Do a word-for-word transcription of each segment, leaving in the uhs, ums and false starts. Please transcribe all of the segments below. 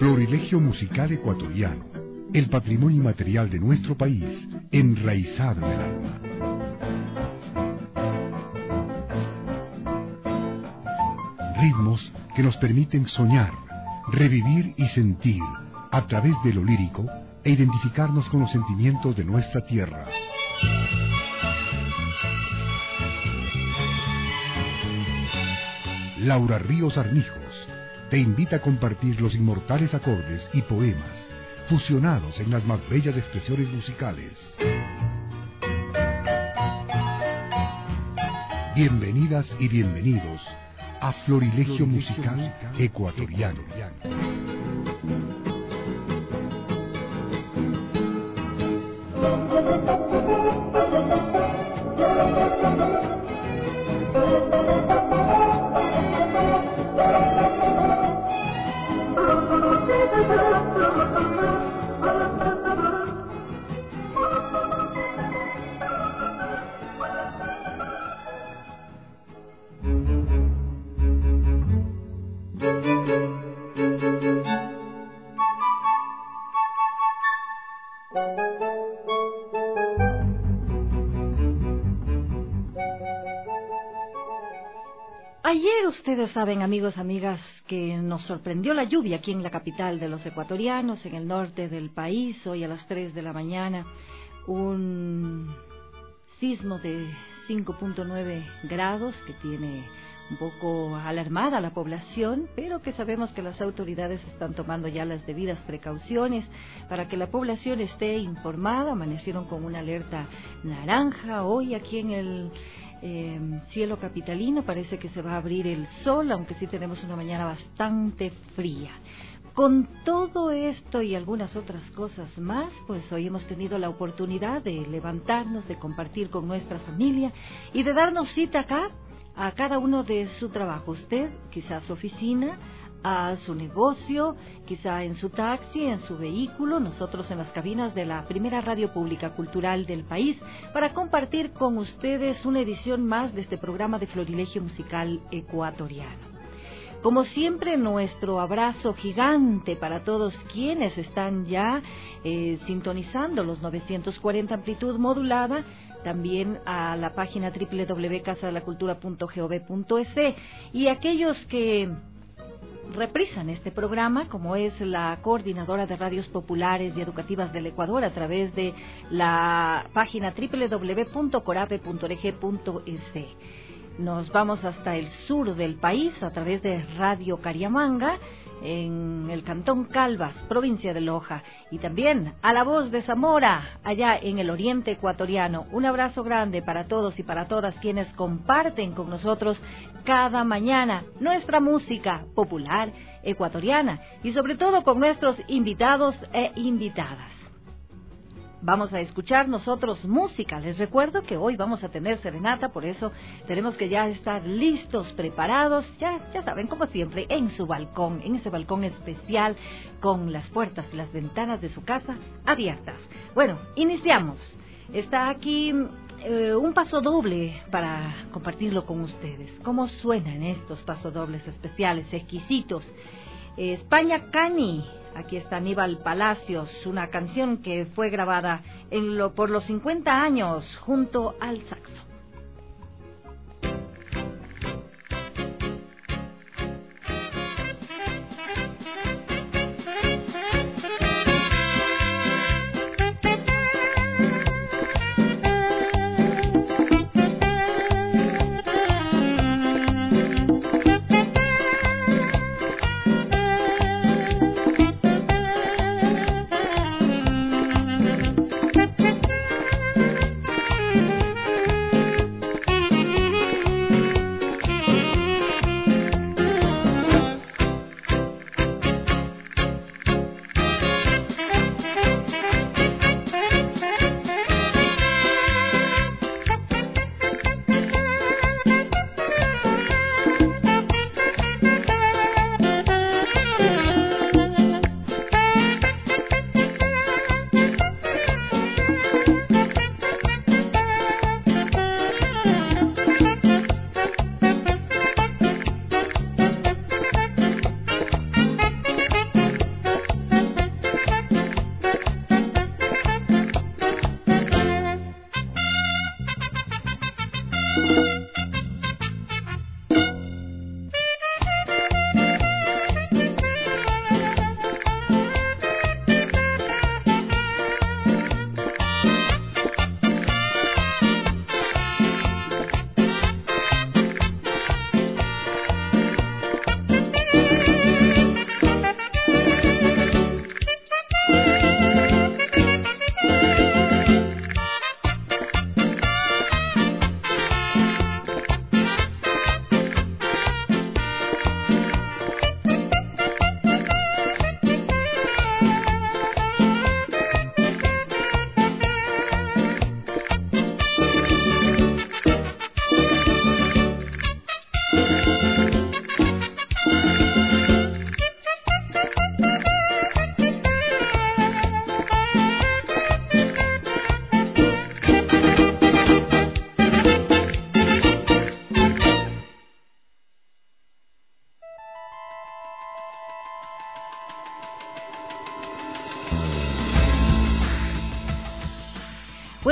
Florilegio musical ecuatoriano, el patrimonio inmaterial de nuestro país, enraizado en el alma. Ritmos que nos permiten soñar, revivir y sentir, a través de lo lírico, e identificarnos con los sentimientos de nuestra tierra. Laura Ríos Armijos te invita a compartir los inmortales acordes y poemas fusionados en las más bellas expresiones musicales. Bienvenidas y bienvenidos a Florilegio Musical Ecuatoriano. Ayer ustedes saben, amigos, amigas, que nos sorprendió la lluvia aquí en la capital de los ecuatorianos, en el norte del país. Hoy a las tres de la mañana, un sismo de cinco punto nueve grados que tiene un poco alarmada a la población, pero que sabemos que las autoridades están tomando ya las debidas precauciones para que la población esté informada. Amanecieron con una alerta naranja hoy aquí en el Eh, cielo capitalino. Parece que se va a abrir el sol, aunque sí tenemos una mañana bastante fría. Con todo esto y algunas otras cosas más, pues hoy hemos tenido la oportunidad de levantarnos, de compartir con nuestra familia y de darnos cita acá, a cada uno de su trabajo. Usted, quizás su oficina, a su negocio, quizá en su taxi, en su vehículo, nosotros en las cabinas de la primera radio pública cultural del país, para compartir con ustedes una edición más de este programa de Florilegio Musical Ecuatoriano. Como siempre, nuestro abrazo gigante para todos quienes están ya eh, sintonizando los novecientos cuarenta amplitud modulada, también a la página doble u doble u doble u punto casa de la cultura punto gov punto es, y aquellos que reprisan este programa, como es la Coordinadora de Radios Populares y Educativas del Ecuador, a través de la página doble u doble u doble u punto corape punto org punto es. Nos vamos hasta el sur del país a través de Radio Cariamanga, en el Cantón Calvas, provincia de Loja, y también a La Voz de Zamora, allá en el oriente ecuatoriano. Un abrazo grande para todos y para todas quienes comparten con nosotros cada mañana nuestra música popular ecuatoriana y sobre todo con nuestros invitados e invitadas. Vamos a escuchar nosotros música. Les recuerdo que hoy vamos a tener serenata, por eso tenemos que ya estar listos, preparados, ya, ya saben, como siempre, en su balcón, en ese balcón especial, con las puertas y las ventanas de su casa abiertas. Bueno, iniciamos. Está aquí eh, un paso doble para compartirlo con ustedes. ¿Cómo suenan estos pasodobles especiales, exquisitos? Eh, España Cani. Aquí está Aníbal Palacios, una canción que fue grabada en lo, por los cincuenta años junto al saxo.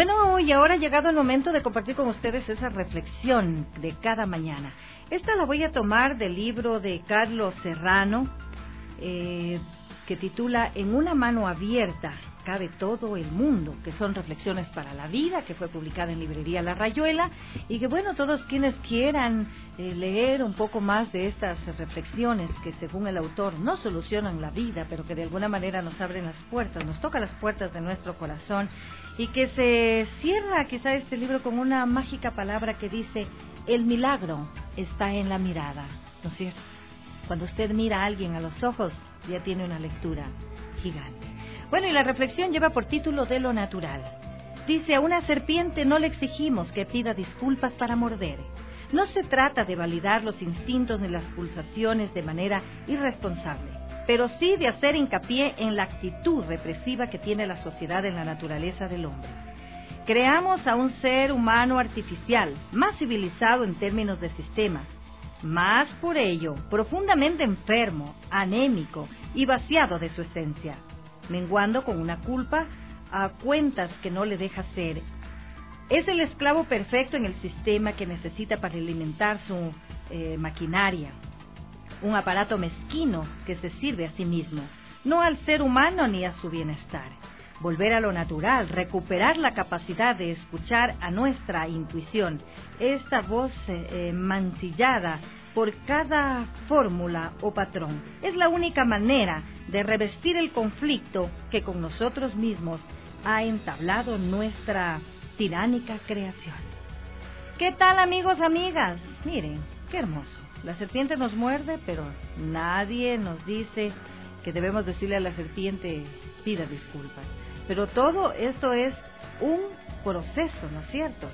Bueno, y ahora ha llegado el momento de compartir con ustedes esa reflexión de cada mañana. Esta la voy a tomar del libro de Carlos Serrano, eh, que titula En una mano abierta cabe todo el mundo, que son reflexiones para la vida, que fue publicada en librería La Rayuela, y que bueno, todos quienes quieran eh, leer un poco más de estas reflexiones que según el autor no solucionan la vida, pero que de alguna manera nos abren las puertas, nos tocan las puertas de nuestro corazón, y que se cierra quizá este libro con una mágica palabra que dice: el milagro está en la mirada, ¿no es cierto? Cuando usted mira a alguien a los ojos, ya tiene una lectura gigante. Bueno, y la reflexión lleva por título De lo natural. Dice: a una serpiente no le exigimos que pida disculpas para morder. No se trata de validar los instintos ni las pulsaciones de manera irresponsable, pero sí de hacer hincapié en la actitud represiva que tiene la sociedad en la naturaleza del hombre. Creamos a un ser humano artificial, más civilizado en términos de sistema, más por ello profundamente enfermo, anémico y vaciado de su esencia, menguando con una culpa a cuentas que no le deja ser. Es el esclavo perfecto en el sistema que necesita para alimentar su eh, maquinaria, un aparato mezquino que se sirve a sí mismo, no al ser humano ni a su bienestar. Volver a lo natural, recuperar la capacidad de escuchar a nuestra intuición, esta voz eh, mancillada por cada fórmula o patrón, es la única manera de revestir el conflicto que con nosotros mismos ha entablado nuestra tiránica creación. ¿Qué tal, amigos, amigas? Miren, qué hermoso. La serpiente nos muerde, pero nadie nos dice que debemos decirle a la serpiente: pida disculpas. Pero todo esto es un proceso, ¿no es cierto?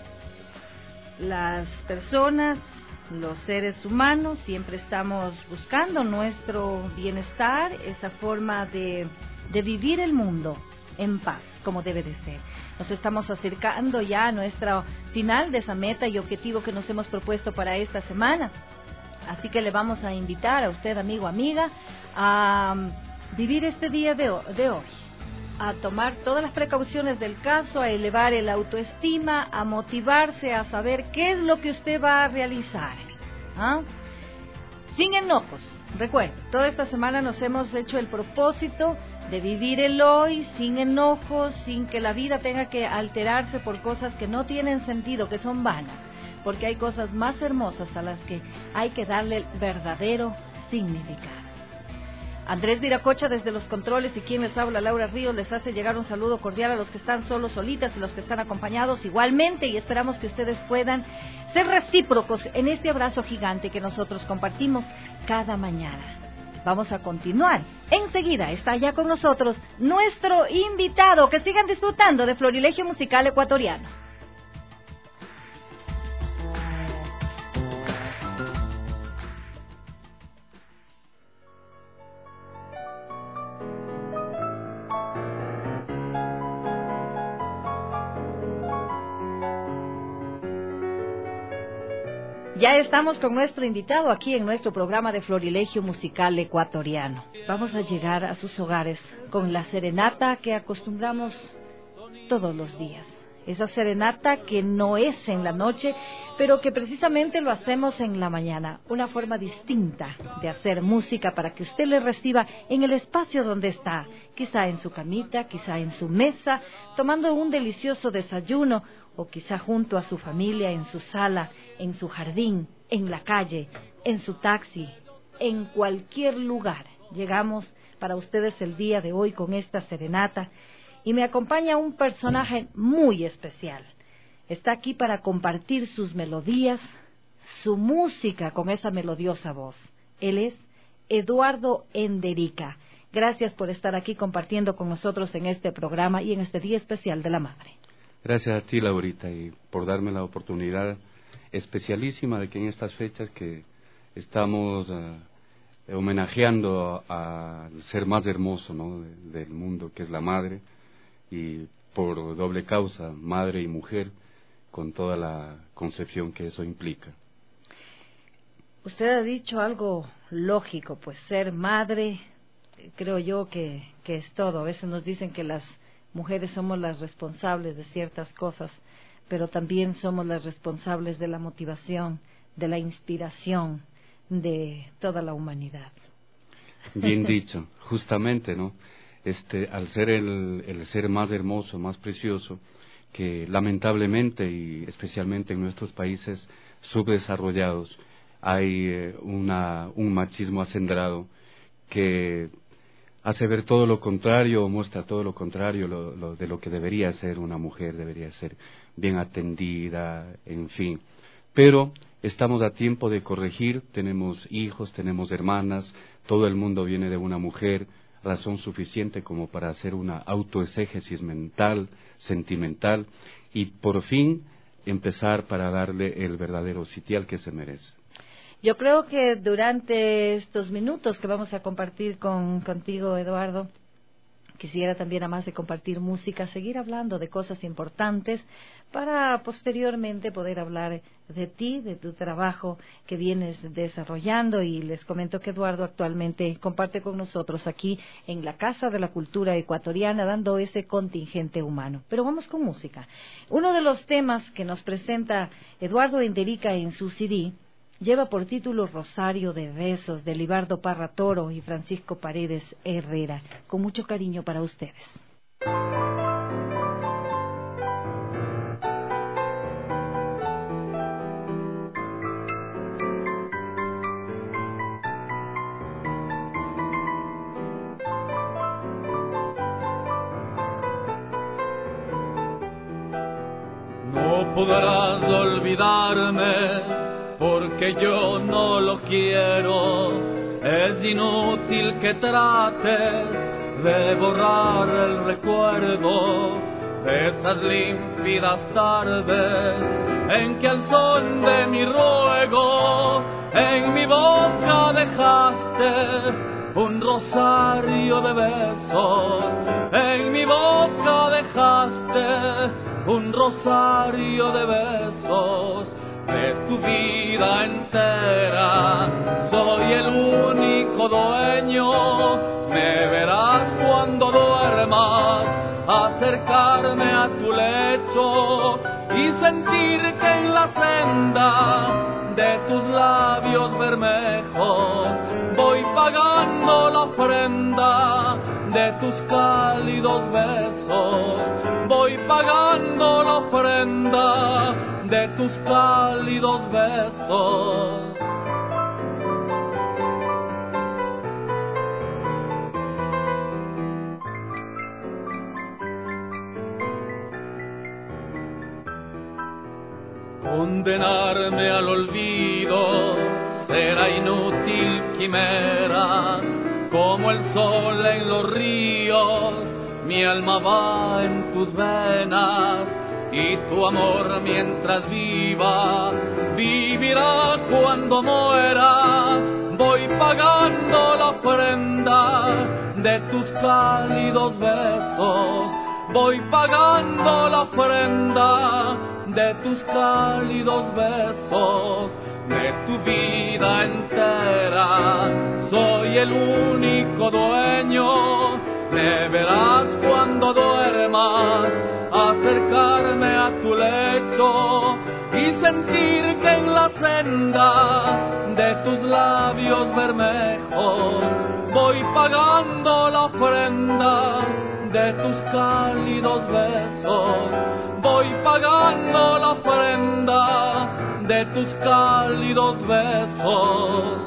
Las personas, los seres humanos, siempre estamos buscando nuestro bienestar, esa forma de, de vivir el mundo en paz, como debe de ser. Nos estamos acercando ya a nuestro final de esa meta y objetivo que nos hemos propuesto para esta semana. Así que le vamos a invitar a usted, amigo, amiga, a vivir este día de hoy, de hoy, a tomar todas las precauciones del caso, a elevar el autoestima, a motivarse, a saber qué es lo que usted va a realizar. ¿Ah? Sin enojos. Recuerde, toda esta semana nos hemos hecho el propósito de vivir el hoy sin enojos, sin que la vida tenga que alterarse por cosas que no tienen sentido, que son vanas, porque hay cosas más hermosas a las que hay que darle el verdadero significado. Andrés Viracocha desde los controles y quien les habla, Laura Ríos, les hace llegar un saludo cordial a los que están solos, solitas, y los que están acompañados igualmente, y esperamos que ustedes puedan ser recíprocos en este abrazo gigante que nosotros compartimos cada mañana. Vamos a continuar. Enseguida está ya con nosotros nuestro invitado. Que sigan disfrutando de Florilegio Musical Ecuatoriano. Ya estamos con nuestro invitado aquí en nuestro programa de Florilegio Musical Ecuatoriano. Vamos a llegar a sus hogares con la serenata que acostumbramos todos los días. Esa serenata que no es en la noche, pero que precisamente lo hacemos en la mañana. Una forma distinta de hacer música para que usted le reciba en el espacio donde está. Quizá en su camita, quizá en su mesa, tomando un delicioso desayuno, o quizá junto a su familia en su sala, en su jardín, en la calle, en su taxi, en cualquier lugar. Llegamos para ustedes el día de hoy con esta serenata y me acompaña un personaje muy especial. Está aquí para compartir sus melodías, su música con esa melodiosa voz. Él es Eduardo Enderica. Gracias por estar aquí compartiendo con nosotros en este programa y en este Día Especial de la Madre. Gracias a ti, Laurita, y por darme la oportunidad especialísima de que en estas fechas que estamos uh, homenajeando al ser más hermoso, ¿no?, de, del mundo, que es la madre, y por doble causa, madre y mujer, con toda la concepción que eso implica. Usted ha dicho algo lógico, pues ser madre, creo yo que, que es todo. A veces nos dicen que las mujeres somos las responsables de ciertas cosas, pero también somos las responsables de la motivación, de la inspiración de toda la humanidad. Bien dicho, justamente, ¿no? Este, al ser el, el ser más hermoso, más precioso, que lamentablemente y especialmente en nuestros países subdesarrollados hay eh, una, un machismo acendrado que hace ver todo lo contrario, o muestra todo lo contrario lo, lo, de lo que debería ser una mujer, debería ser bien atendida, en fin. Pero estamos a tiempo de corregir, tenemos hijos, tenemos hermanas, todo el mundo viene de una mujer, razón suficiente como para hacer una autoexégesis mental, sentimental, y por fin empezar para darle el verdadero sitial que se merece. Yo creo que durante estos minutos que vamos a compartir con, contigo, Eduardo, quisiera también, además de compartir música, seguir hablando de cosas importantes para posteriormente poder hablar de ti, de tu trabajo que vienes desarrollando. Y les comento que Eduardo actualmente comparte con nosotros aquí en la Casa de la Cultura Ecuatoriana, dando ese contingente humano. Pero vamos con música. Uno de los temas que nos presenta Eduardo Enderica en su C D lleva por título Rosario de Besos, de Libardo Parra Toro y Francisco Paredes Herrera. Con mucho cariño para ustedes. No podrás olvidarme, porque yo no lo quiero. Es inútil que trates de borrar el recuerdo de esas límpidas tardes en que al son de mi ruego en mi boca dejaste un rosario de besos. En mi boca dejaste un rosario de besos. De tu vida entera soy el único dueño. Me verás cuando duermas acercarme a tu lecho y sentir que en la senda de tus labios bermejos voy pagando la ofrenda de tus cálidos besos. Voy pagando la ofrenda de tus cálidos besos. Condenarme al olvido será inútil quimera, como el sol en los ríos, mi alma va en tus venas. Y tu amor mientras viva, vivirá cuando muera. Voy pagando la ofrenda de tus cálidos besos. Voy pagando la ofrenda de tus cálidos besos. De tu vida entera soy el único dueño. Me verás cuando duermas acercarme a tu lecho y sentir que en la senda de tus labios bermejos voy pagando la ofrenda de tus cálidos besos. Voy pagando la ofrenda de tus cálidos besos.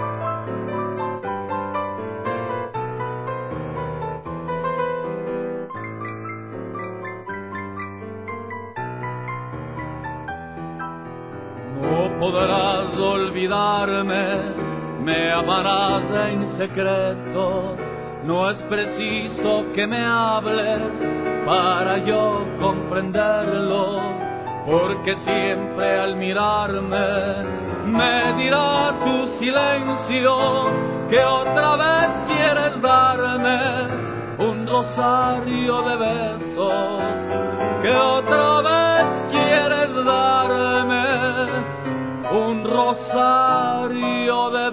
No podrás olvidarme, me amarás en secreto. No es preciso que me hables para yo comprenderlo, porque siempre al mirarme me dirá tu silencio que otra vez quieres darme un rosario de besos, que otra vez quieres darme un rosario de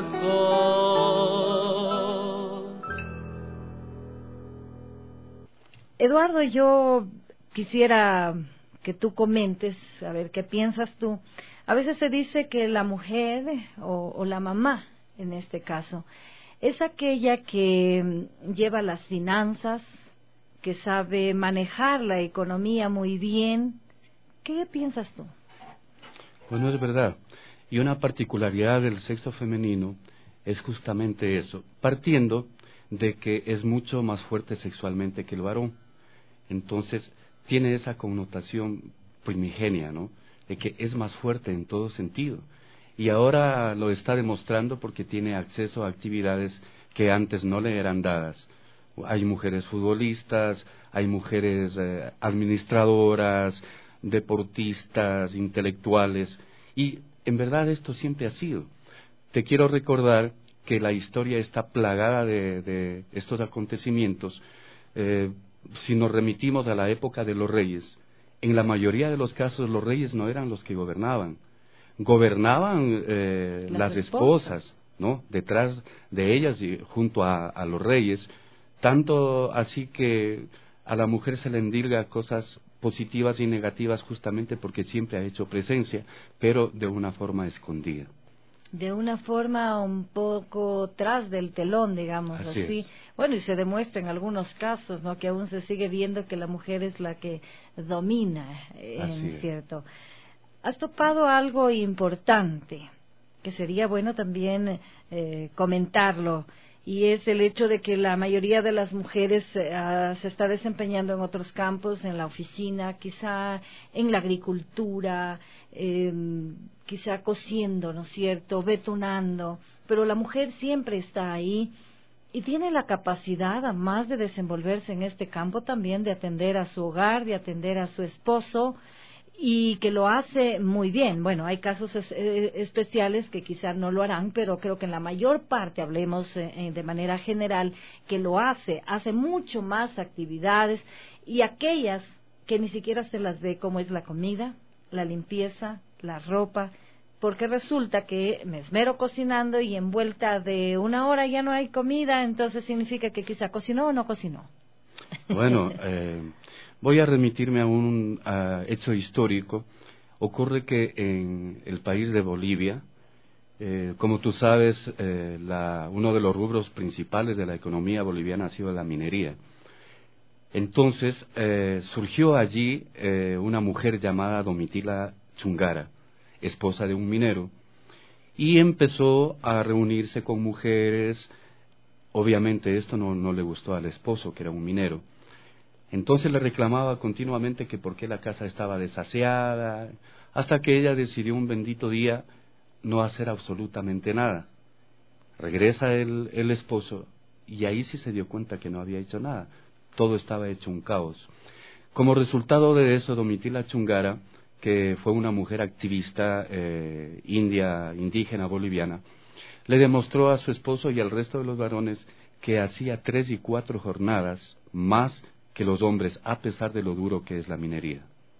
besos. Eduardo, yo quisiera que tú comentes, a ver, ¿qué piensas tú? A veces se dice que la mujer, o, o la mamá, en este caso, es aquella que lleva las finanzas, que sabe manejar la economía muy bien. ¿Qué piensas tú? Bueno, es verdad. Y una particularidad del sexo femenino es justamente eso, partiendo de que es mucho más fuerte sexualmente que el varón. Entonces, tiene esa connotación primigenia, ¿no?, de que es más fuerte en todo sentido. Y ahora lo está demostrando porque tiene acceso a actividades que antes no le eran dadas. Hay mujeres futbolistas, hay mujeres eh, administradoras, deportistas, intelectuales, y en verdad esto siempre ha sido. Te quiero recordar que la historia está plagada de, de estos acontecimientos. Eh, si nos remitimos a la época de los reyes, en la mayoría de los casos los reyes no eran los que gobernaban, gobernaban eh, las, las esposas, esposas, ¿no?, detrás de ellas y junto a, a los reyes, tanto así que a la mujer se le endilga cosas positivas y negativas justamente porque siempre ha hecho presencia, pero de una forma escondida. De una forma un poco tras del telón, digamos así. así. Bueno, y se demuestra en algunos casos, ¿no?, que aún se sigue viendo que la mujer es la que domina, en cierto. Has topado algo importante, que sería bueno también eh, comentarlo, y es el hecho de que la mayoría de las mujeres uh, se está desempeñando en otros campos, en la oficina, quizá en la agricultura, eh, quizá cosiendo, ¿no es cierto?, betonando, pero la mujer siempre está ahí y tiene la capacidad, además de desenvolverse en este campo, también de atender a su hogar, de atender a su esposo, y que lo hace muy bien. Bueno, hay casos es, eh, especiales que quizás no lo harán, pero creo que en la mayor parte, hablemos eh, de manera general, que lo hace, hace mucho más actividades, y aquellas que ni siquiera se las ve, como es la comida, la limpieza, la ropa, porque resulta que me esmero cocinando y en vuelta de una hora ya no hay comida, entonces significa que quizá cocinó o no cocinó. Bueno, eh... voy a remitirme a un a hecho histórico. Ocurre que en el país de Bolivia, eh, como tú sabes, eh, la, uno de los rubros principales de la economía boliviana ha sido la minería. Entonces, eh, surgió allí eh, una mujer llamada Domitila Chungara, esposa de un minero, y empezó a reunirse con mujeres. Obviamente esto no, no le gustó al esposo, que era un minero. Entonces le reclamaba continuamente que por qué la casa estaba desaseada, hasta que ella decidió un bendito día no hacer absolutamente nada. Regresa el, el esposo y ahí sí se dio cuenta que no había hecho nada, todo estaba hecho un caos. Como resultado de eso, Domitila Chungara, que fue una mujer activista eh, india, indígena boliviana, le demostró a su esposo y al resto de los varones que hacía tres y cuatro jornadas más que los hombres, a pesar de lo duro que es la minería.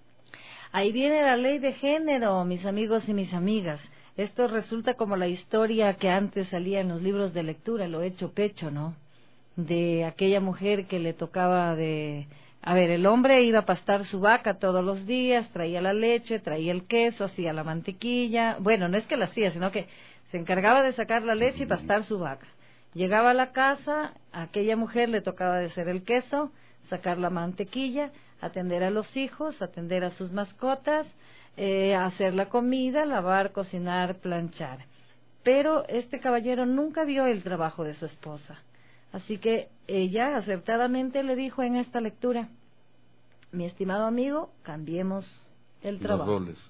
Ahí viene la ley de género, mis amigos y mis amigas. Esto resulta como la historia que antes salía en los libros de lectura, lo hecho pecho, ¿no?, de aquella mujer que le tocaba de... A ver, el hombre iba a pastar su vaca todos los días, traía la leche, traía el queso, hacía la mantequilla. Bueno, no es que la hacía, sino que se encargaba de sacar la leche y pastar su vaca. Llegaba a la casa, a aquella mujer le tocaba de hacer el queso, sacar la mantequilla, atender a los hijos, atender a sus mascotas, eh, hacer la comida, lavar, cocinar, planchar. Pero este caballero nunca vio el trabajo de su esposa. Así que ella acertadamente le dijo en esta lectura: mi estimado amigo, cambiemos el trabajo. Los roles.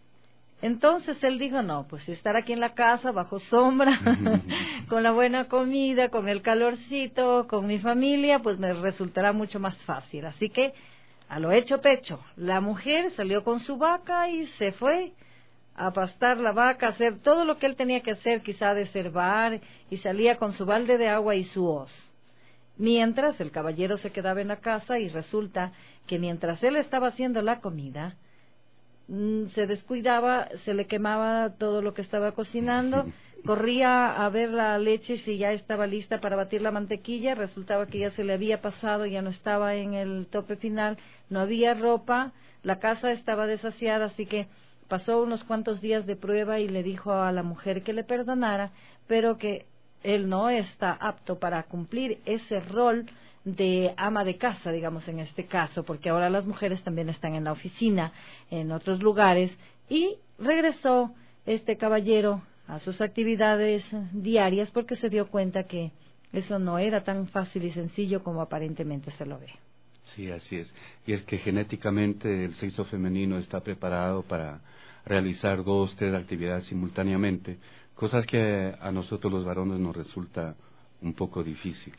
Entonces él dijo, no, pues si estar aquí en la casa, bajo sombra, con la buena comida, con el calorcito, con mi familia, pues me resultará mucho más fácil. Así que, a lo hecho pecho, la mujer salió con su vaca y se fue a pastar la vaca, a hacer todo lo que él tenía que hacer, quizá deservar, y salía con su balde de agua y su hoz. Mientras el caballero se quedaba en la casa, y resulta que mientras él estaba haciendo la comida, se descuidaba, se le quemaba todo lo que estaba cocinando, corría a ver la leche si ya estaba lista para batir la mantequilla, resultaba que ya se le había pasado, ya no estaba en el tope final, no había ropa, la casa estaba desasiada, así que pasó unos cuantos días de prueba y le dijo a la mujer que le perdonara, pero que él no está apto para cumplir ese rol de ama de casa, digamos en este caso, porque ahora las mujeres también están en la oficina, en otros lugares, y regresó este caballero a sus actividades diarias porque se dio cuenta que eso no era tan fácil y sencillo como aparentemente se lo ve. Sí, así es. Y es que genéticamente el sexo femenino está preparado para realizar dos, tres actividades simultáneamente, cosas que a nosotros los varones nos resulta un poco difícil.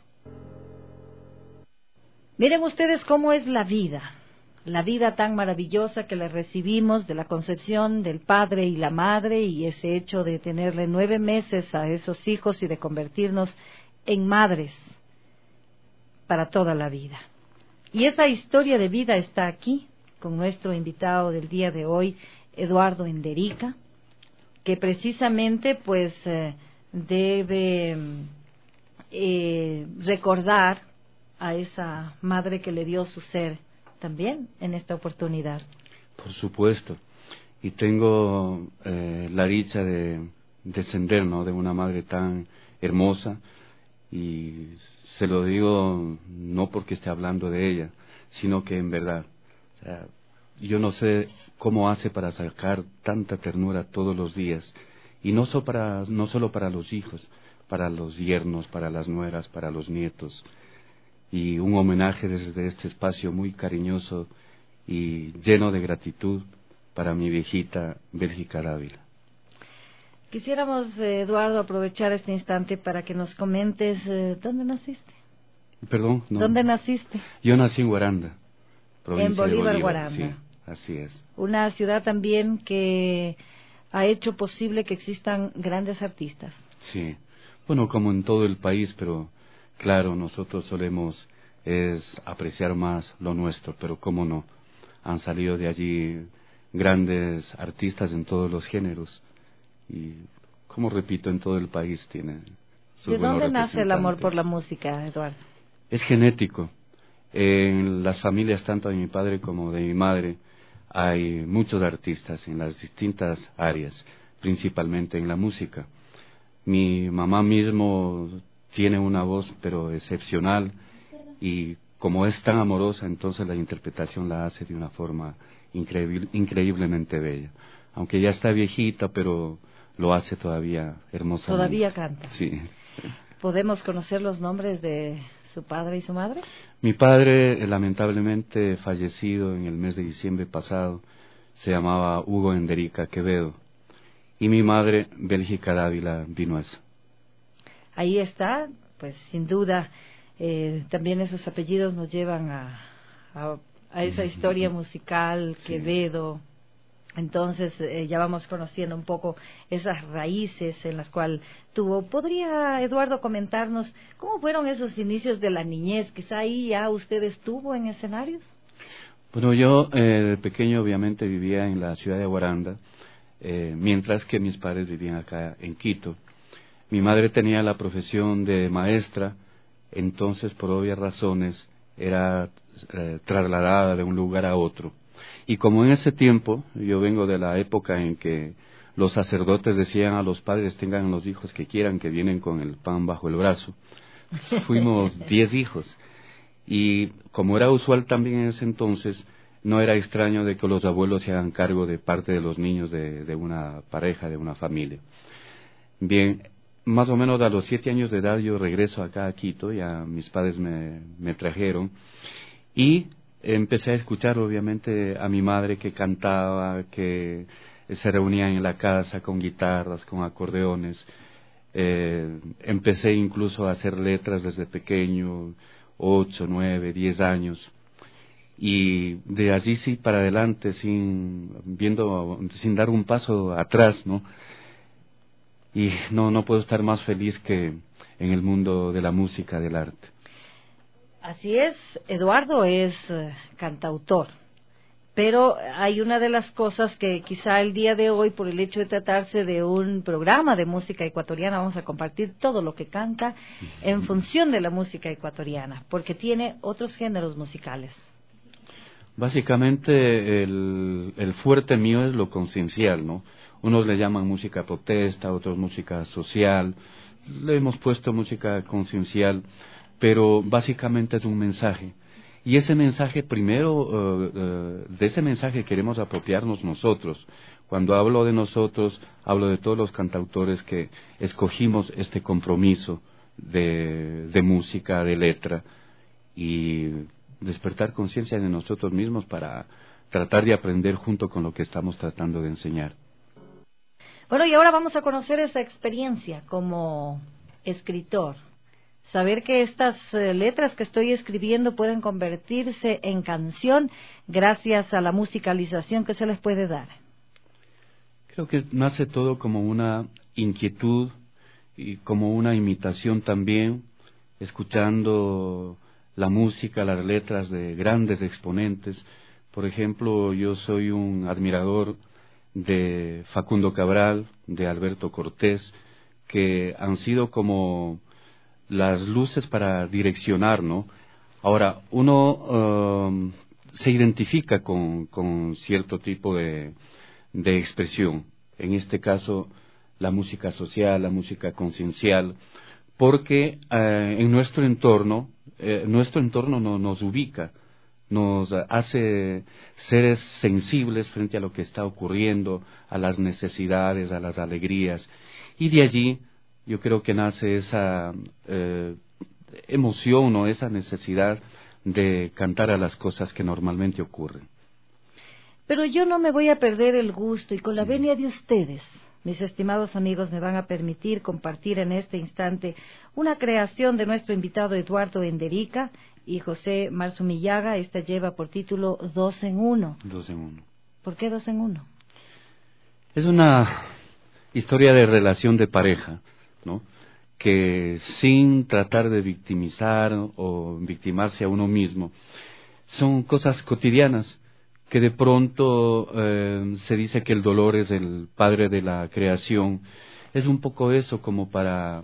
Miren ustedes cómo es la vida, la vida tan maravillosa que le recibimos de la concepción del padre y la madre y ese hecho de tenerle nueve meses a esos hijos y de convertirnos en madres para toda la vida. Y esa historia de vida está aquí con nuestro invitado del día de hoy, Eduardo Enderica, que precisamente pues eh, debe eh, recordar a esa madre que le dio su ser también en esta oportunidad. Por supuesto, y tengo eh, la dicha de descender, ¿no?, de una madre tan hermosa, y se lo digo no porque esté hablando de ella, sino que en verdad, o sea, yo no sé cómo hace para sacar tanta ternura todos los días, y no, so para, no solo para los hijos, para los yernos, para las nueras, para los nietos. Y un homenaje desde este espacio muy cariñoso y lleno de gratitud para mi viejita Bélgica Dávila. Quisiéramos, eh, Eduardo, aprovechar este instante para que nos comentes eh, ¿dónde naciste? Perdón, no. ¿Dónde naciste? Yo nací en Guaranda, provincia en Bolívar, de Bolívar, Guaranda. Sí, así es. Una ciudad también que ha hecho posible que existan grandes artistas. Sí, bueno, como en todo el país, pero claro, nosotros solemos es apreciar más lo nuestro, pero cómo no, han salido de allí grandes artistas en todos los géneros y, como repito, en todo el país tiene sus ¿De dónde nace el amor representantes. por la música, Eduardo? Es genético. En las familias tanto de mi padre como de mi madre hay muchos artistas en las distintas áreas, principalmente en la música. Mi mamá mismo tiene una voz pero excepcional y como es tan amorosa, entonces la interpretación la hace de una forma increíble, increíblemente bella. Aunque ya está viejita, pero lo hace todavía hermosamente. Todavía canta. Sí. ¿Podemos conocer los nombres de su padre y su madre? Mi padre, lamentablemente fallecido en el mes de diciembre pasado, se llamaba Hugo Enderica Quevedo. Y mi madre, Bélgica Dávila Vinuesa. Ahí está, pues sin duda, eh, también esos apellidos nos llevan a, a, a esa historia musical, sí. Quevedo. Entonces eh, ya vamos conociendo un poco esas raíces en las cuales tuvo. ¿Podría, Eduardo, comentarnos cómo fueron esos inicios de la niñez? Quizá ahí ya usted estuvo en escenarios. Bueno, yo eh, de pequeño obviamente vivía en la ciudad de Guaranda, eh, mientras que mis padres vivían acá en Quito. Mi madre tenía la profesión de maestra, entonces por obvias razones era eh, trasladada de un lugar a otro. Y como en ese tiempo, yo vengo de la época en que los sacerdotes decían a los padres, tengan los hijos que quieran, que vienen con el pan bajo el brazo. Fuimos diez hijos. Y como era usual también en ese entonces, no era extraño de que los abuelos se hagan cargo de parte de los niños de, de una pareja, de una familia. Bien, más o menos a los siete años de edad yo regreso acá a Quito, ya mis padres me, me trajeron, y empecé a escuchar obviamente a mi madre que cantaba, que se reunían en la casa con guitarras, con acordeones. Eh, empecé incluso a hacer letras desde pequeño, ocho, nueve, diez años. Y de allí sí para adelante, sin viendo, sin dar un paso atrás, ¿no? Y no, no puedo estar más feliz que en el mundo de la música, del arte. Así es, Eduardo es uh, cantautor, pero hay una de las cosas que quizá el día de hoy, por el hecho de tratarse de un programa de música ecuatoriana, vamos a compartir todo lo que canta en función de la música ecuatoriana, porque tiene otros géneros musicales. Básicamente el, el fuerte mío es lo conciencial, ¿no? Unos le llaman música protesta, otros música social, le hemos puesto música conciencial, pero básicamente es un mensaje. Y ese mensaje, primero, uh, uh, de ese mensaje queremos apropiarnos nosotros. Cuando hablo de nosotros, hablo de todos los cantautores que escogimos este compromiso de, de música, de letra, y despertar conciencia de nosotros mismos para tratar de aprender junto con lo que estamos tratando de enseñar. Bueno, y ahora vamos a conocer esa experiencia como escritor. Saber que estas eh, letras que estoy escribiendo pueden convertirse en canción gracias a la musicalización que se les puede dar. Creo que nace todo como una inquietud y como una imitación también, escuchando la música, las letras de grandes exponentes. Por ejemplo, yo soy un admirador de Facundo Cabral, de Alberto Cortés, que han sido como las luces para direccionar, ¿no? Ahora, uno uh, se identifica con, con cierto tipo de, de expresión, en este caso la música social, la música conciencial, porque uh, en nuestro entorno, eh, nuestro entorno no, nos ubica, nos hace seres sensibles frente a lo que está ocurriendo, a las necesidades, a las alegrías, y de allí yo creo que nace esa eh, emoción o esa necesidad de cantar a las cosas que normalmente ocurren. Pero yo no me voy a perder el gusto, y con la venia de ustedes, mis estimados amigos, me van a permitir compartir en este instante una creación de nuestro invitado Eduardo Enderica y José Marzumillaga. Esta lleva por título Dos en Uno. Dos en Uno. ¿Por qué dos en uno? Es una historia de relación de pareja, ¿no? Que sin tratar de victimizar o victimarse a uno mismo, son cosas cotidianas que de pronto eh, se dice que el dolor es el padre de la creación. Es un poco eso, como para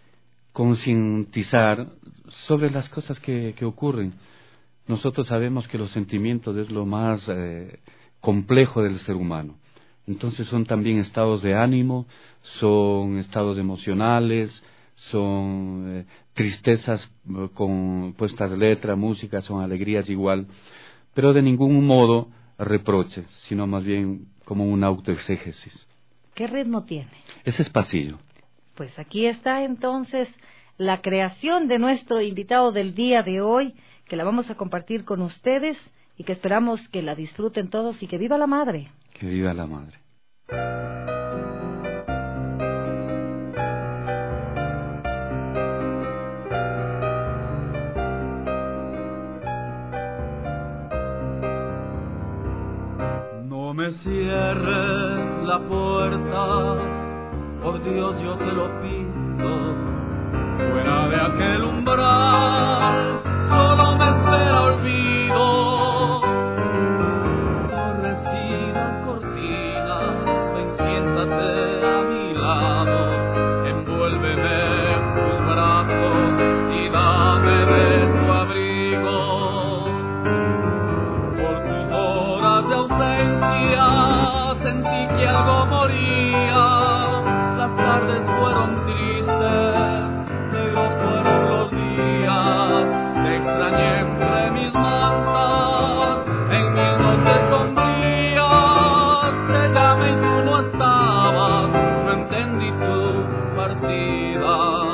concientizar sobre las cosas que, que ocurren. Nosotros sabemos que los sentimientos es lo más eh, complejo del ser humano. Entonces son también estados de ánimo, son estados emocionales, son eh, tristezas eh, con puestas letras, música, son alegrías igual, pero de ningún modo reproche, sino más bien como un autoexégesis. ¿Qué ritmo tiene? Es espacillo. Pues aquí está entonces la creación de nuestro invitado del día de hoy, que la vamos a compartir con ustedes y que esperamos que la disfruten todos y que viva la madre. Que viva la madre. No me cierres la puerta, por Dios yo te lo pido, fuera de aquel umbral solo me espera olvido. Correcidas cortinas, ven, siéntate a mi lado, envuélveme en tus brazos y dame de tu abrigo. Por tus horas de ausencia sentí que algo moría, las tardes fueron tristes, negros fueron los días, te extrañé entre mis mantas, en mis noches sombrías, te llamé y tú no estabas, no entendí tu partida.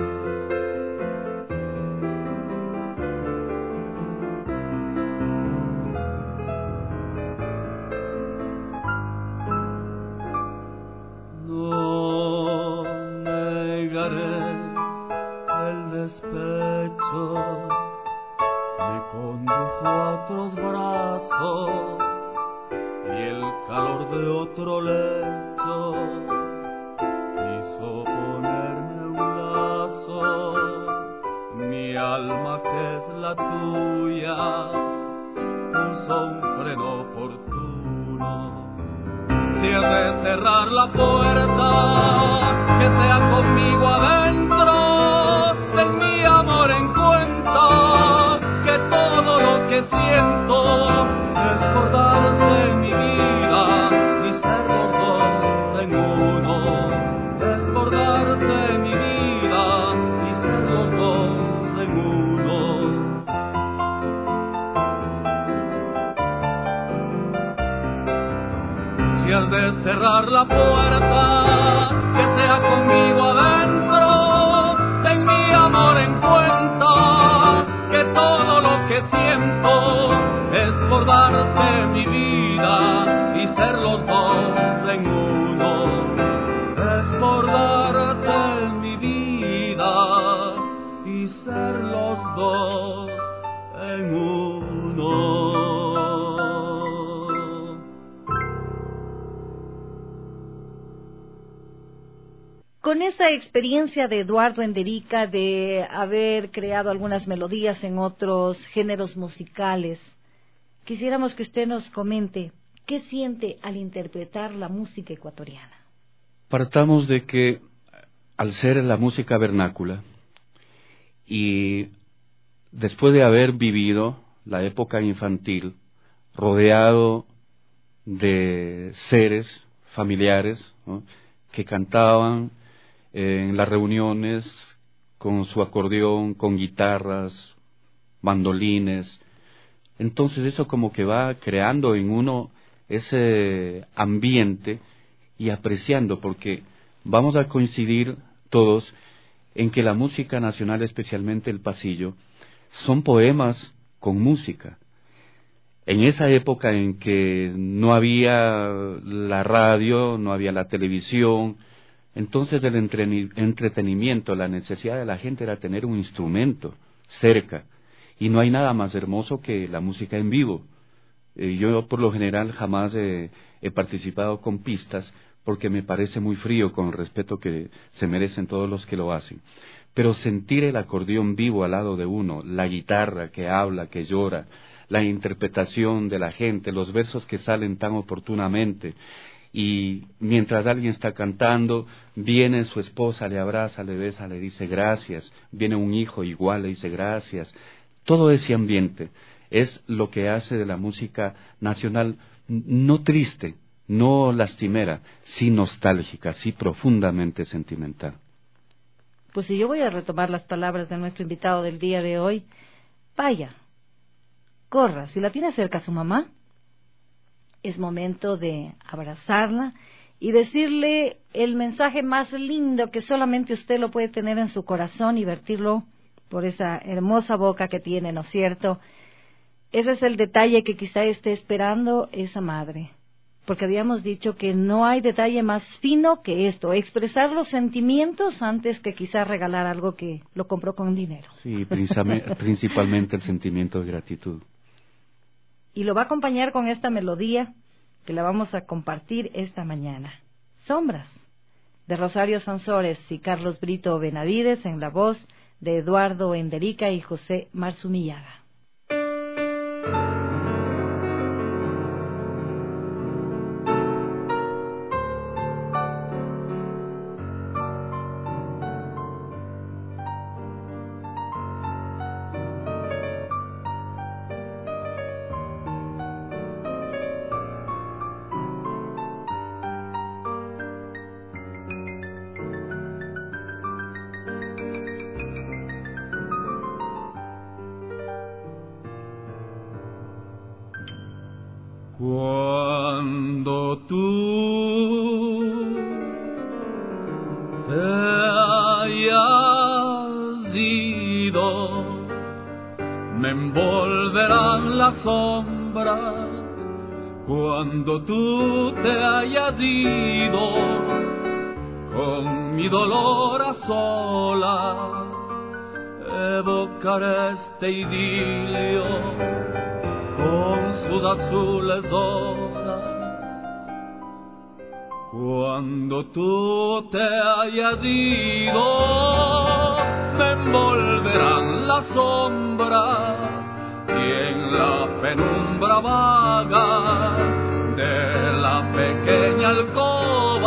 No negaré el despecho, me condujo a otros brazos y el calor de otro lecho quiso ponerme un lazo. Mi alma, que es la tuya, puso un freno por cerrar la puerta, que sea conmigo adentro, ten mi amor en cuenta, que todo lo que siento es por darte mi vida y ser los dos en uno, es por darte mi vida y ser los dos en uno. Si has de cerrar la puerta, que sea conmigo adentro, ten mi amor en cuenta, que todo lo que siento es por darte mi vida y ser los dos en uno, es por darte mi vida y ser los dos en uno. Con esa experiencia de Eduardo Enderica de haber creado algunas melodías en otros géneros musicales, quisiéramos que usted nos comente qué siente al interpretar la música ecuatoriana. Partamos de que al ser la música vernácula y después de haber vivido la época infantil rodeado de seres familiares, ¿no?, que cantaban en las reuniones con su acordeón, con guitarras, mandolines. Entonces eso como que va creando en uno ese ambiente y apreciando, porque vamos a coincidir todos en que la música nacional, especialmente el pasillo, son poemas con música. En esa época en que no había la radio, no había la televisión, entonces el entretenimiento, la necesidad de la gente era tener un instrumento cerca, y no hay nada más hermoso que la música en vivo. Eh, yo por lo general jamás he, he participado con pistas porque me parece muy frío con el respeto que se merecen todos los que lo hacen. Pero sentir el acordeón vivo al lado de uno, la guitarra que habla, que llora, la interpretación de la gente, los versos que salen tan oportunamente, y mientras alguien está cantando, viene su esposa, le abraza, le besa, le dice gracias, viene un hijo igual, le dice gracias. Todo ese ambiente es lo que hace de la música nacional no triste, no lastimera, sí nostálgica, sí profundamente sentimental. Pues si yo voy a retomar las palabras de nuestro invitado del día de hoy, vaya, corra, si la tiene cerca a su mamá, es momento de abrazarla y decirle el mensaje más lindo que solamente usted lo puede tener en su corazón y vertirlo por esa hermosa boca que tiene, ¿no es cierto? Ese es el detalle que quizá esté esperando esa madre, porque habíamos dicho que no hay detalle más fino que esto, expresar los sentimientos antes que quizá regalar algo que lo compró con dinero. Sí, principalmente el sentimiento de gratitud. Y lo va a acompañar con esta melodía que la vamos a compartir esta mañana. Sombras, de Rosario Sansores y Carlos Brito Benavides, en la voz de Eduardo Enderica y José Marzumillaga. Cuando tú te hayas ido, me envolverán las sombras. Cuando tú te hayas ido, con mi dolor a solas, evocaré este idilio con sus azules horas. Cuando tú te hayas ido, me envolverán las sombras, y en la penumbra vaga de la pequeña alcoba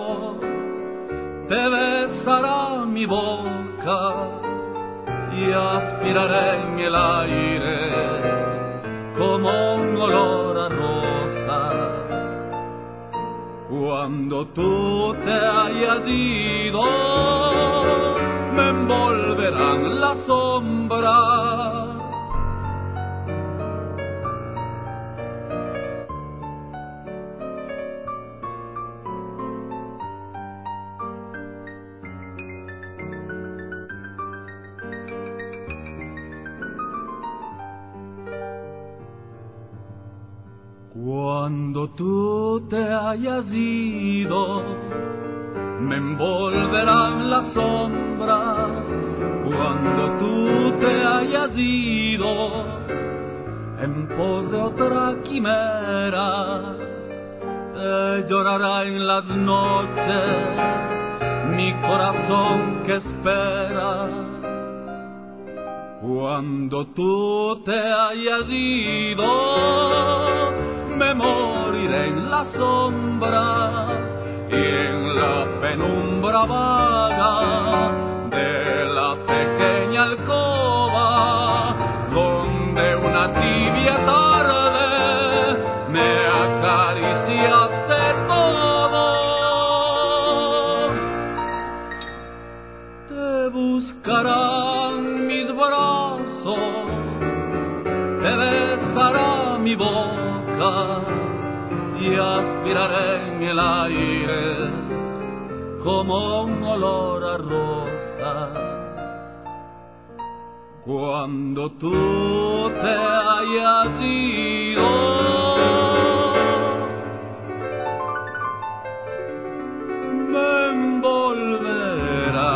voz, te besará mi boca y aspiraré en el aire como un olor a rosa. Cuando tú te hayas ido, me envolverán las sombras. Cuando tú te hayas ido, me envolverán las sombras. Cuando tú te hayas ido, en pos de otra quimera, te llorará en las noches mi corazón que espera. Cuando tú te hayas ido, me moriré en las sombras y en la penumbra vaga de la pequeña alcoba, donde una tibia tarde me acariciaste todo. Te buscarán mis brazos, te besará mi boca y aspiraré en el aire como un olor a rosas. Cuando tú te hayas ido, me envolverá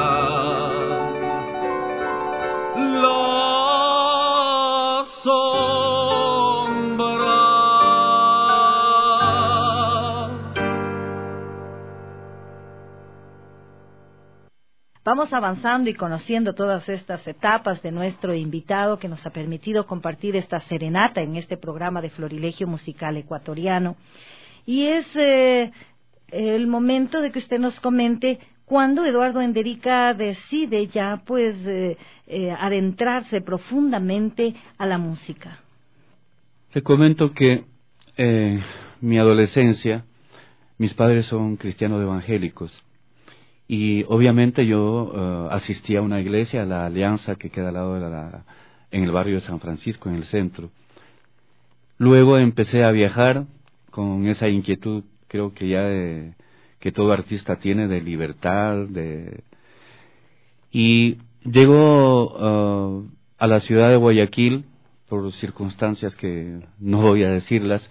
la sombra. Vamos avanzando y conociendo todas estas etapas de nuestro invitado que nos ha permitido compartir esta serenata en este programa de Florilegio Musical Ecuatoriano. Y es eh, el momento de que usted nos comente cuándo Eduardo Enderica decide ya pues eh, eh, adentrarse profundamente a la música. Te comento que eh, mi adolescencia, mis padres son cristianos evangélicos. Y obviamente yo uh, asistí a una iglesia, a la Alianza, que queda al lado de la, en el barrio de San Francisco, en el centro. Luego empecé a viajar con esa inquietud, creo que ya de, que todo artista tiene, de libertad, de y llego uh, a la ciudad de Guayaquil por circunstancias que no voy a decirlas,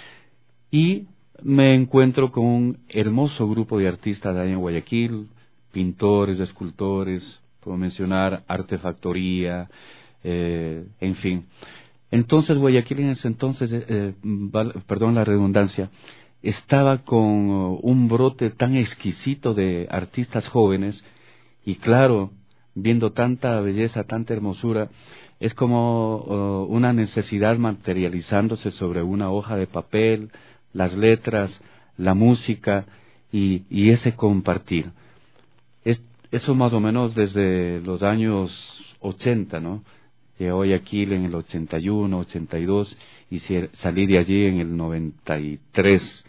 y me encuentro con un hermoso grupo de artistas de ahí en Guayaquil, pintores, escultores, puedo mencionar artefactoría, eh, en fin. Entonces Guayaquil en ese entonces, eh, val, perdón la redundancia, estaba con uh, un brote tan exquisito de artistas jóvenes, y claro, viendo tanta belleza, tanta hermosura, es como uh, una necesidad materializándose sobre una hoja de papel, las letras, la música y, y ese compartir. Es, eso más o menos desde los años ochenta, ¿no? Llegué a Guayaquil en el ochenta y uno, ochenta y dos y salí de allí en el noventa y tres.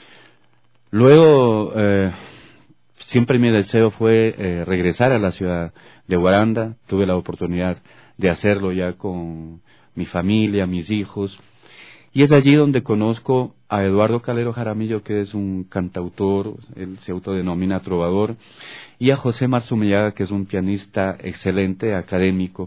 Luego, eh, siempre mi deseo fue eh, regresar a la ciudad de Guaranda. Tuve la oportunidad de hacerlo ya con mi familia, mis hijos. Y es allí donde conozco a Eduardo Calero Jaramillo, que es un cantautor, él se autodenomina trovador, y a José Marzumellaga, que es un pianista excelente, académico,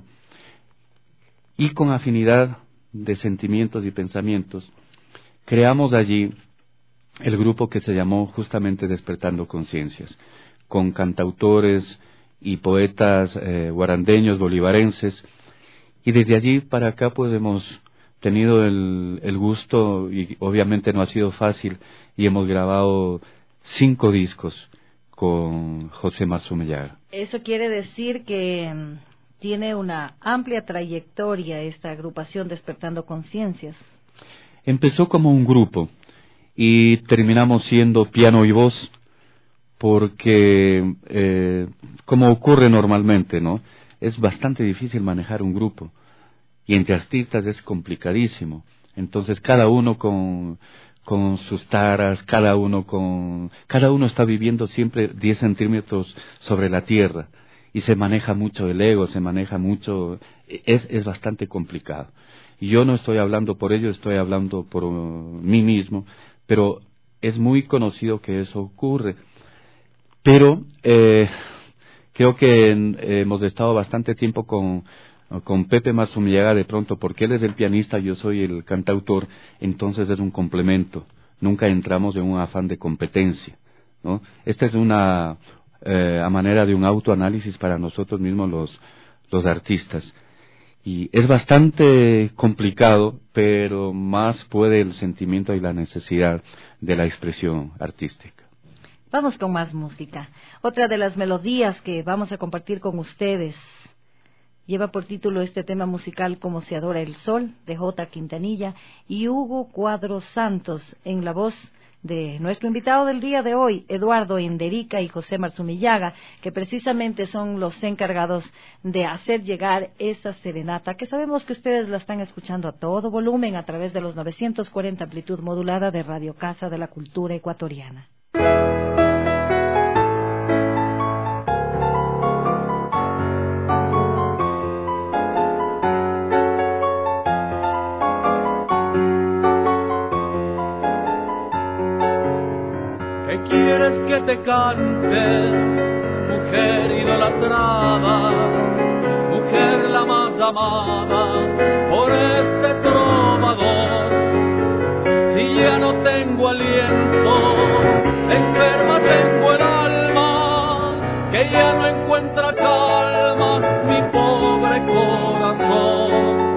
y con afinidad de sentimientos y pensamientos, creamos allí el grupo que se llamó justamente Despertando Conciencias, con cantautores y poetas eh, guarandeños, bolivarenses, y desde allí para acá pues hemos tenido el, el gusto, y obviamente no ha sido fácil, y hemos grabado cinco discos con José Marzumellaga. Eso quiere decir que um, tiene una amplia trayectoria esta agrupación Despertando Conciencias. Empezó como un grupo y terminamos siendo piano y voz, porque, eh, como ocurre normalmente, ¿no? Es bastante difícil manejar un grupo, y entre artistas es complicadísimo. Entonces cada uno con, con sus taras, cada uno con, cada uno está viviendo siempre diez centímetros sobre la tierra, y se maneja mucho el ego, se maneja mucho, es, es bastante complicado. Y yo no estoy hablando por ello, estoy hablando por uh, mí mismo, pero es muy conocido que eso ocurre. Pero eh, creo que en, eh, hemos estado bastante tiempo con, con Pepe Marzumillaga de pronto, porque él es el pianista, yo soy el cantautor, entonces es un complemento. Nunca entramos en un afán de competencia, ¿no? Esta es una eh, a manera de un autoanálisis para nosotros mismos los, los artistas. Y es bastante complicado, pero más puede el sentimiento y la necesidad de la expresión artística. Vamos con más música. Otra de las melodías que vamos a compartir con ustedes lleva por título este tema musical Como se adora el sol, de J. Quintanilla y Hugo Cuadros Santos, en la voz de nuestro invitado del día de hoy, Eduardo Enderica y José Marzumillaga, que precisamente son los encargados de hacer llegar esa serenata, que sabemos que ustedes la están escuchando a todo volumen a través de los novecientos cuarenta amplitud modulada de Radio Casa de la Cultura Ecuatoriana. ¿Quieres que te cante, mujer idolatrada, mujer la más amada por este trovador? Si ya no tengo aliento, enferma tengo el alma, que ya no encuentra calma mi pobre corazón.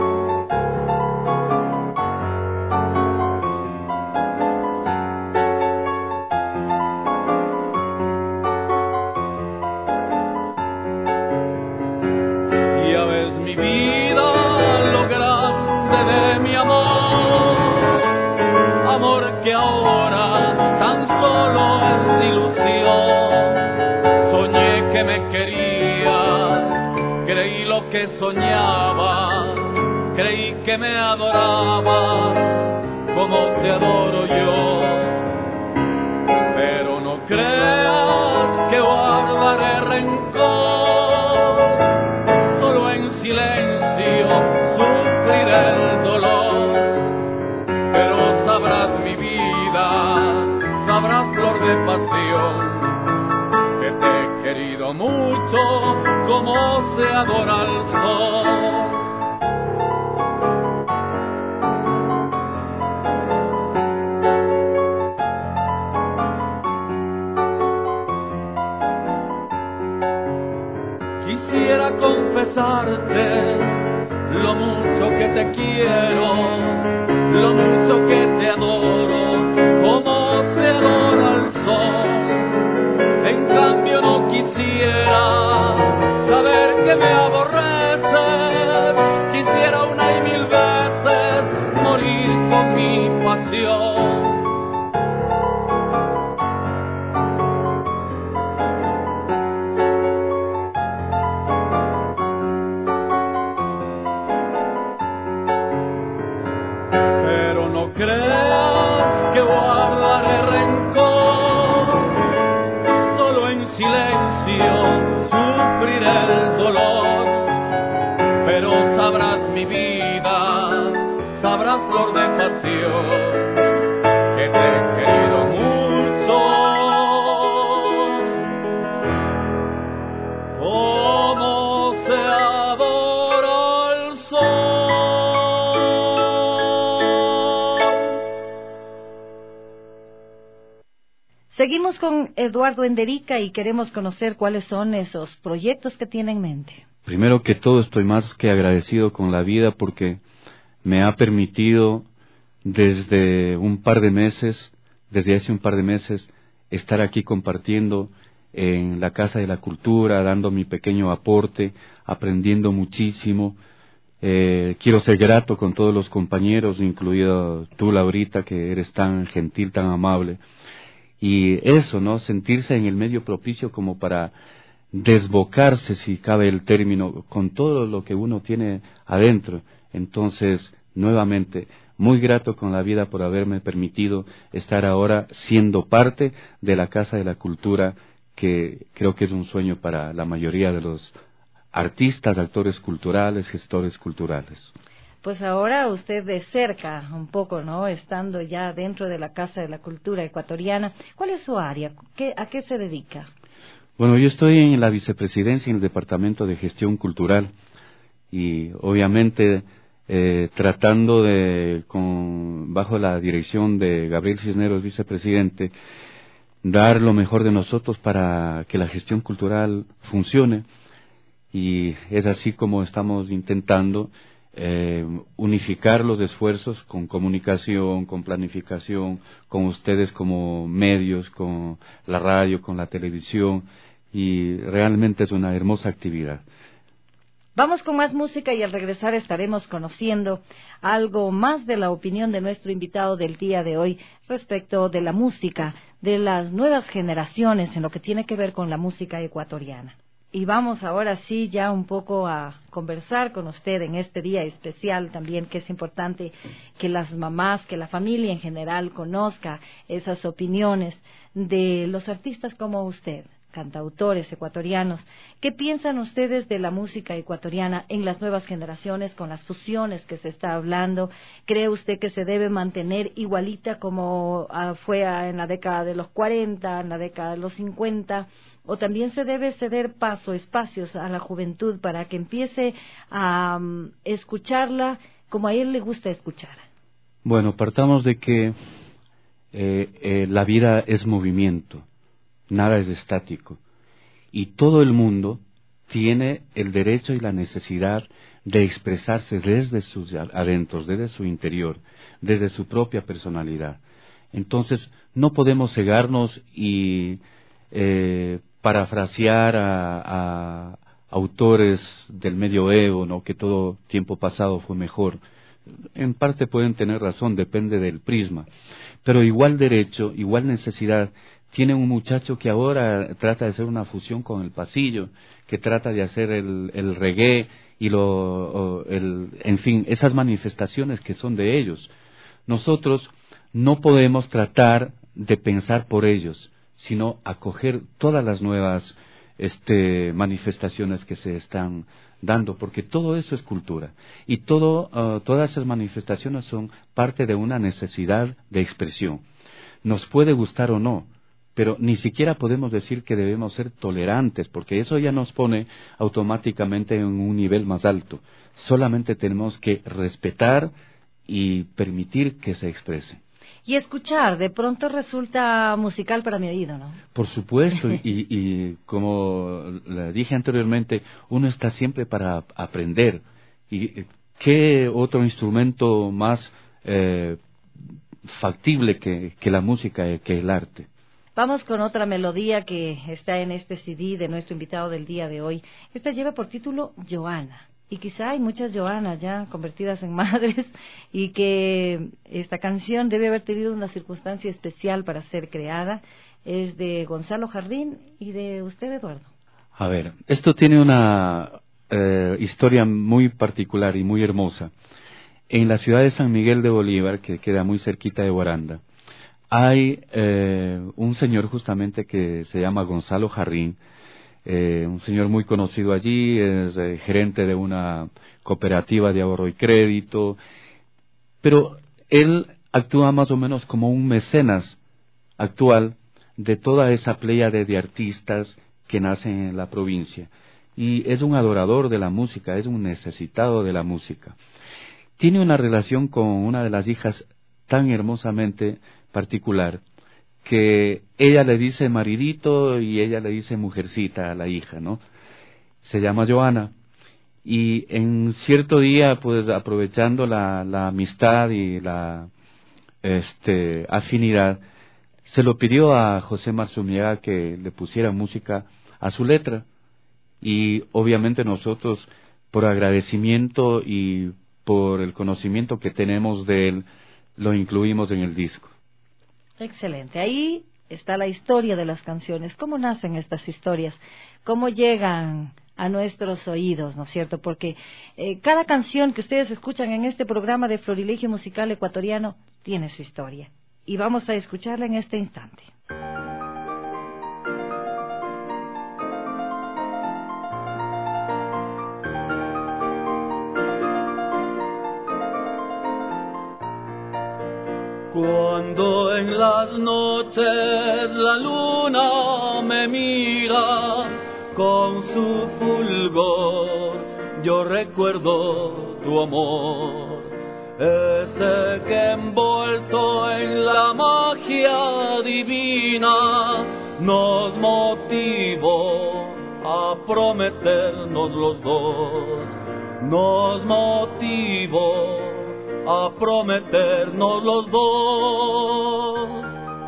Que ahora tan solo es ilusión. Soñé que me querías, creí lo que soñaba, creí que me adorabas como te adoro yo. Pero no creas que guardaré rencor, solo en silencio sufriré el dolor. Pero sabrás mi vida, sabrás flor de pasión, que te he querido mucho como se adora el sol. Quisiera confesarte lo mucho que te quiero, lo mucho que te adoro, como se adora el sol. En cambio no quisiera saber que me aborreces, quisiera una y mil veces morir con mi pasión. Creas que guardaré rencor, solo en silencio sufriré el dolor. Pero sabrás mi vida, sabrás flor de pasión, que te he querido mucho como se adora el sol. Seguimos con Eduardo Enderica y queremos conocer cuáles son esos proyectos que tiene en mente. Primero que todo, estoy más que agradecido con la vida porque me ha permitido desde un par de meses, desde hace un par de meses, estar aquí compartiendo en la Casa de la Cultura, dando mi pequeño aporte, aprendiendo muchísimo. Eh, quiero ser grato con todos los compañeros, incluido tú, Laurita, que eres tan gentil, tan amable. Y eso, ¿no? Sentirse en el medio propicio como para desbocarse, si cabe el término, con todo lo que uno tiene adentro. Entonces, nuevamente, muy grato con la vida por haberme permitido estar ahora siendo parte de la Casa de la Cultura, que creo que es un sueño para la mayoría de los artistas, actores culturales, gestores culturales. Pues ahora usted de cerca, un poco, ¿no? Estando ya dentro de la Casa de la Cultura ecuatoriana, ¿cuál es su área? ¿Qué, ¿A qué se dedica? Bueno, yo estoy en la vicepresidencia en el Departamento de Gestión Cultural y obviamente eh, tratando de, con, bajo la dirección de Gabriel Cisneros, vicepresidente, dar lo mejor de nosotros para que la gestión cultural funcione, y es así como estamos intentando eh, unificar los esfuerzos con comunicación, con planificación, con ustedes como medios, con la radio, con la televisión, y realmente es una hermosa actividad. Vamos con más música y al regresar estaremos conociendo algo más de la opinión de nuestro invitado del día de hoy respecto de la música, de las nuevas generaciones en lo que tiene que ver con la música ecuatoriana. Y vamos ahora sí ya un poco a conversar con usted en este día especial también, que es importante que las mamás, que la familia en general conozca esas opiniones de los artistas como usted, cantautores ecuatorianos. ¿Qué piensan ustedes de la música ecuatoriana en las nuevas generaciones con las fusiones que se está hablando? ¿Cree usted que se debe mantener igualita como uh, fue uh, en la década de los cuarenta, en la década de los cincuenta? ¿O también se debe ceder paso, espacios a la juventud para que empiece a um, escucharla como a él le gusta escuchar? Bueno, partamos de que eh, eh, la vida es movimiento. Nada es estático, y todo el mundo tiene el derecho y la necesidad de expresarse desde sus adentros, desde su interior, desde su propia personalidad. Entonces, no podemos cegarnos y eh, parafrasear a, a autores del medioevo, ¿no?, que todo tiempo pasado fue mejor. En parte pueden tener razón, depende del prisma, pero igual derecho, igual necesidad tiene un muchacho que ahora trata de hacer una fusión con el pasillo, que trata de hacer el, el reggae y lo, el, en fin, esas manifestaciones que son de ellos. Nosotros no podemos tratar de pensar por ellos, sino acoger todas las nuevas este, manifestaciones que se están dando, porque todo eso es cultura, y todo, uh, todas esas manifestaciones son parte de una necesidad de expresión. Nos puede gustar o no, pero ni siquiera podemos decir que debemos ser tolerantes, porque eso ya nos pone automáticamente en un nivel más alto. Solamente tenemos que respetar y permitir que se exprese. Y escuchar, de pronto resulta musical para mi oído, ¿no? Por supuesto, y, y como le dije anteriormente, uno está siempre para aprender. ¿Y qué otro instrumento más eh, factible que, que la música, que el arte? Vamos con otra melodía que está en este C D de nuestro invitado del día de hoy. Esta lleva por título Joana. Y quizá hay muchas Joanas ya convertidas en madres y que esta canción debe haber tenido una circunstancia especial para ser creada. Es de Gonzalo Jardín y de usted, Eduardo. A ver, esto tiene una eh, historia muy particular y muy hermosa. En la ciudad de San Miguel de Bolívar, que queda muy cerquita de Guaranda, hay eh, un señor justamente que se llama Gonzalo Jarrín, eh, un señor muy conocido allí, es eh, gerente de una cooperativa de ahorro y crédito, pero él actúa más o menos como un mecenas actual de toda esa pléyade de artistas que nacen en la provincia, y es un adorador de la música, es un necesitado de la música. Tiene una relación con una de las hijas tan hermosamente particular, que ella le dice maridito y ella le dice mujercita a la hija, ¿no? Se llama Joana, y en cierto día, pues aprovechando la, la amistad y la este, afinidad, se lo pidió a José Marzumiaga que le pusiera música a su letra, y obviamente nosotros, por agradecimiento y por el conocimiento que tenemos de él, lo incluimos en el disco. Excelente. Ahí está la historia de las canciones. ¿Cómo nacen estas historias? ¿Cómo llegan a nuestros oídos, ¿no es cierto? Porque eh, cada canción que ustedes escuchan en este programa de Florilegio Musical Ecuatoriano tiene su historia. Y vamos a escucharla en este instante. Cuando en las noches la luna me mira con su fulgor, yo recuerdo tu amor, ese que envuelto en la magia divina nos motivó a prometernos los dos, nos motivó a prometernos los dos.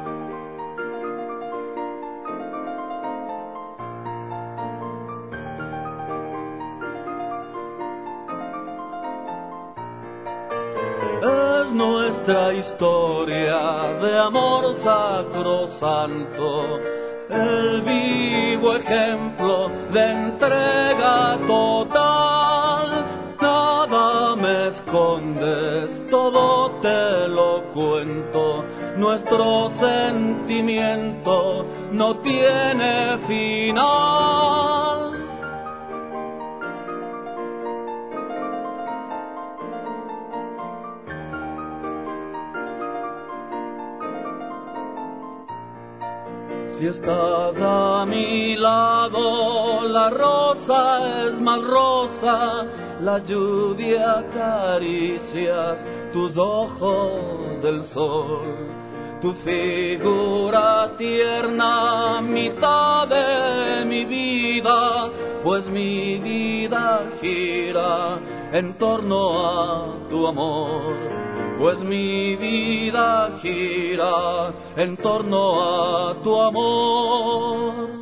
Es nuestra historia de amor sacrosanto, el vivo ejemplo de entrega total. Nada me escondes, todo te lo cuento, nuestro sentimiento no tiene final. Si estás a mi lado, la rosa es más rosa, la lluvia acaricias tus ojos del sol, tu figura tierna, mitad de mi vida, pues mi vida gira en torno a tu amor, pues mi vida gira en torno a tu amor.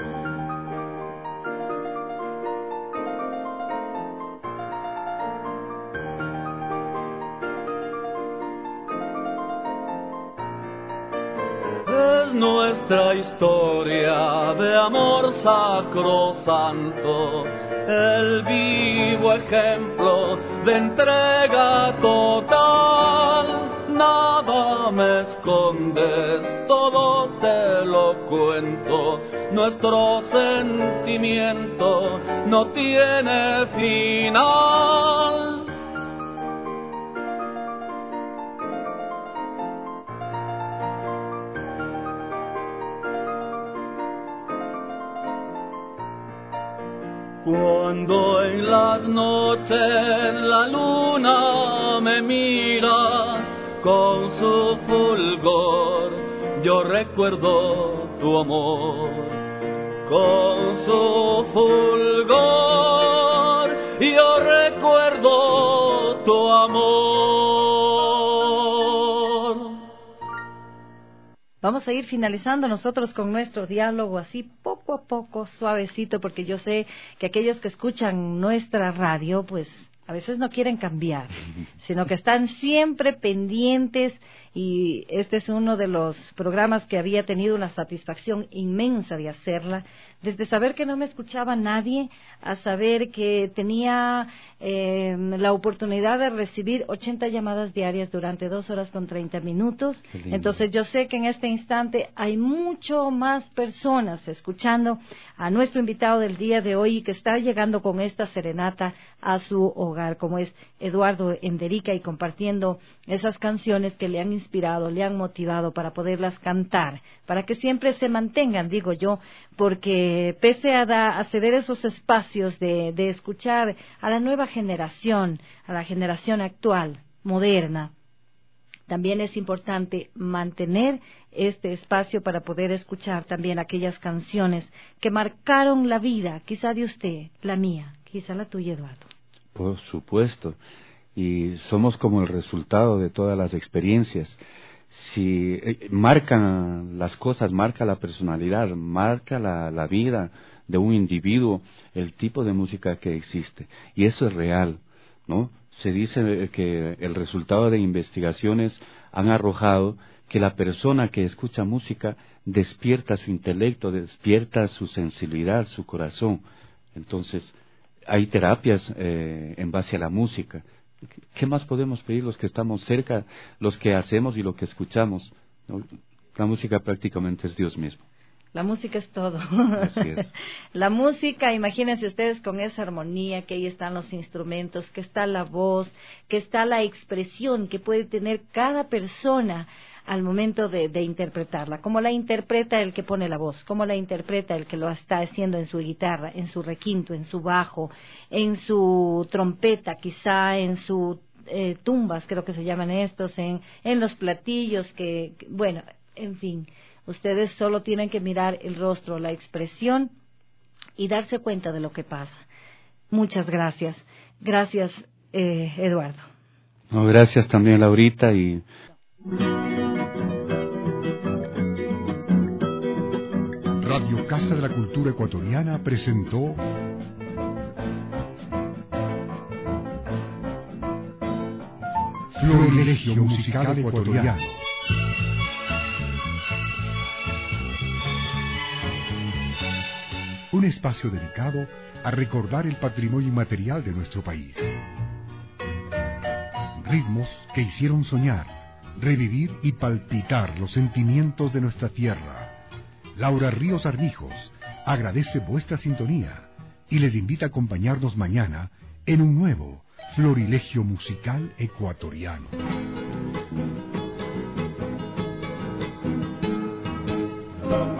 Es nuestra historia de amor sacrosanto, el vivo ejemplo de entrega total. Nada me escondes, todo te lo cuento, nuestro sentimiento no tiene final. Cuando en las noches la luna me mira con su fulgor, yo recuerdo tu amor, con su fulgor, yo recuerdo tu amor. Vamos a ir finalizando nosotros con nuestro diálogo así poco a poco, suavecito, porque yo sé que aquellos que escuchan nuestra radio, pues a veces no quieren cambiar, sino que están siempre pendientes, y este es uno de los programas que había tenido una satisfacción inmensa de hacerla, desde saber que no me escuchaba nadie, a saber que tenía eh, la oportunidad de recibir ochenta llamadas diarias durante dos horas con treinta minutos. Entonces yo sé que en este instante hay mucho más personas escuchando a nuestro invitado del día de hoy, que está llegando con esta serenata a su hogar, como es Eduardo Enderica, y compartiendo esas canciones que le han inspirado, le han motivado para poderlas cantar, para que siempre se mantengan, digo yo, porque pese a, da, a ceder esos espacios de, de escuchar a la nueva generación, a la generación actual, moderna, también es importante mantener este espacio para poder escuchar también aquellas canciones que marcaron la vida, quizá de usted, la mía, quizá la tuya, Eduardo. Por supuesto, y somos como el resultado de todas las experiencias. Si eh, marcan las cosas, marca la personalidad, marca la, la vida de un individuo, el tipo de música que existe, y eso es real, ¿no? Se dice que el resultado de investigaciones han arrojado que la persona que escucha música despierta su intelecto, despierta su sensibilidad, su corazón. Entonces, hay terapias eh, en base a la música. ¿Qué más podemos pedir los que estamos cerca, los que hacemos y lo que escuchamos? ¿No? La música prácticamente es Dios mismo. La música es todo. Así es. La música, imagínense ustedes con esa armonía, que ahí están los instrumentos, que está la voz, que está la expresión que puede tener cada persona al momento de, de interpretarla. Cómo la interpreta el que pone la voz, cómo la interpreta el que lo está haciendo en su guitarra, en su requinto, en su bajo, en su trompeta, quizá en su eh, tumbas, creo que se llaman estos, en, en los platillos, que, bueno, en fin. Ustedes solo tienen que mirar el rostro, la expresión y darse cuenta de lo que pasa. Muchas gracias. Gracias, eh, Eduardo. No, gracias también, Laurita. Y Radio Casa de la Cultura Ecuatoriana presentó Florilegio Musical Ecuatoriano. Un espacio dedicado a recordar el patrimonio inmaterial de nuestro país. Ritmos que hicieron soñar, revivir y palpitar los sentimientos de nuestra tierra. Laura Ríos Armijos agradece vuestra sintonía y les invita a acompañarnos mañana en un nuevo Florilegio Musical Ecuatoriano.